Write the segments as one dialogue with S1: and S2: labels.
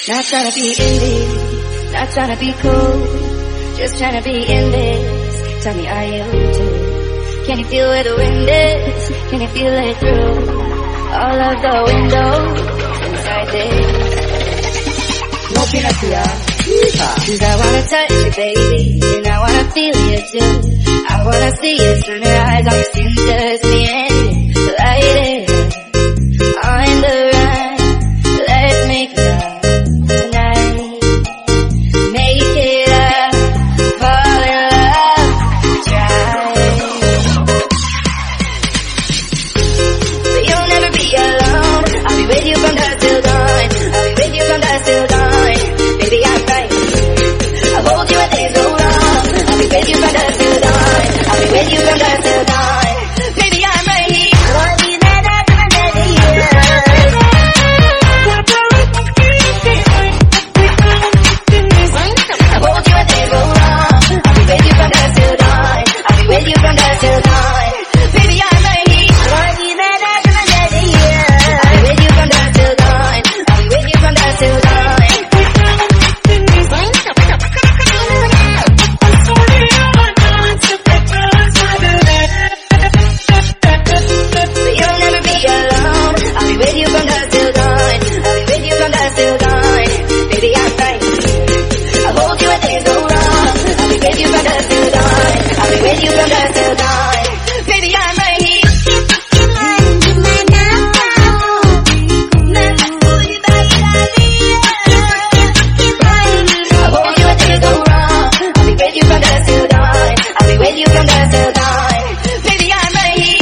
S1: Not trying to be indie, not trying to be cool, just trying to be in this. Tell me, are you too? Can you feel where the wind is? Can you feel it through all of the windows inside this?
S2: No pinasia,
S1: cause I wanna touch you, baby, and I wanna feel you too. I wanna see your sunrise on your skin, just me and you. Light it on the run, let's make love tonight. Make it up, fall in love, try. But you'll never be alone, I'll be with you from dusk till dawn. I'll be with you from dusk till dawn. Baby, I'm right, I'll hold you when things go wrong. I'll be with you from dusk till dawn. I'll be with you from dusk till dawn. Baby, I'm right here. With you from dusk till dawn, baby, I'm right here. I'll be with you from dusk till dawn. I'll be with you from dusk till dawn. But you'll never be alone. I'll be with you from dusk till dawn. I'll be with you from dusk till dawn. Baby, I'm right. I'll hold you when things go wrong. I'll be with you from dusk till dawn. I'll be with you from dusk till dawn. Baby, I'm right here. I'll hold you when things go wrong. I'll be with you from dusk till dawn. I'll be with you from dusk till dawn. Baby, I'm right here.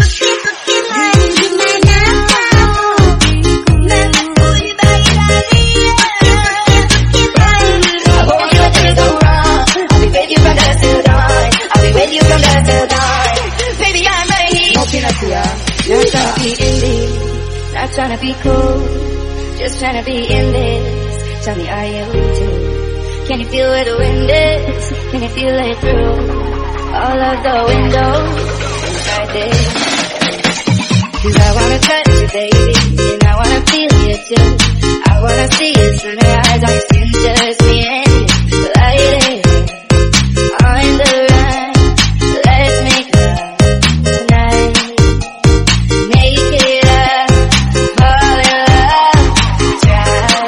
S1: I'll hold you when things go wrong. I'll be with you from dusk till dawn. I'll be with you from dusk till dawn. Baby, I'm right here.
S2: no pinasia,
S1: Not trying to be indie, not trying to be cool, just trying to be in this. Tell me, are you too? Can you feel where the wind is? Can you feel it through all of the windows inside this? Cause I wanna touch you, baby, and I wanna feel you too. I wanna see your sunrise on your skin, just me and you. Light it on the run, let's make love tonight. Make it up, fall in love, try.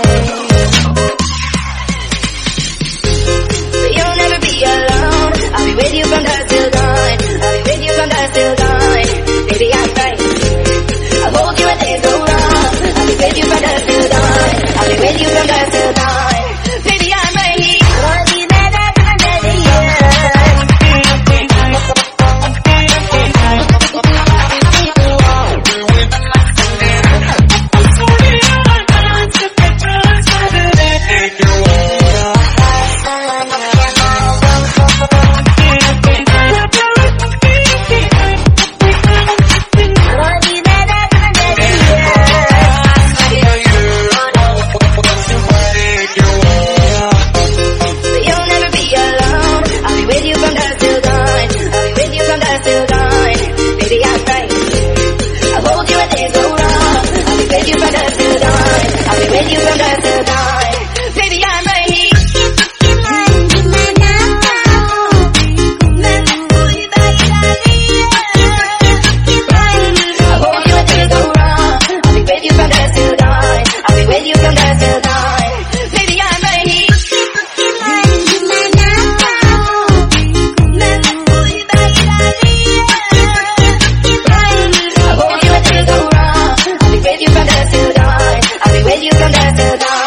S1: But you'll never be alone, I'll be with you from dusk till dawn. I'll be with you from dusk till dawn. Baby, I'm right, I'll hold you when things go wrong. I'll be with you from dusk till dawn. I'll be with you from dusk till dawn. Baby, I'm right here. Baby, I'm right, I'll hold you when things go wrong. I'll be with you from dusk till dawn. I'll be with you from dusk till dawn. Baby, I'm right here. I'll hold you when things go wrong. I'll be with you from dusk till dawn. I'll be with you from dusk till dawn. Baby, I'm right here. I'll be with you from dusk till dawn. I'll be with you from dusk till dawn.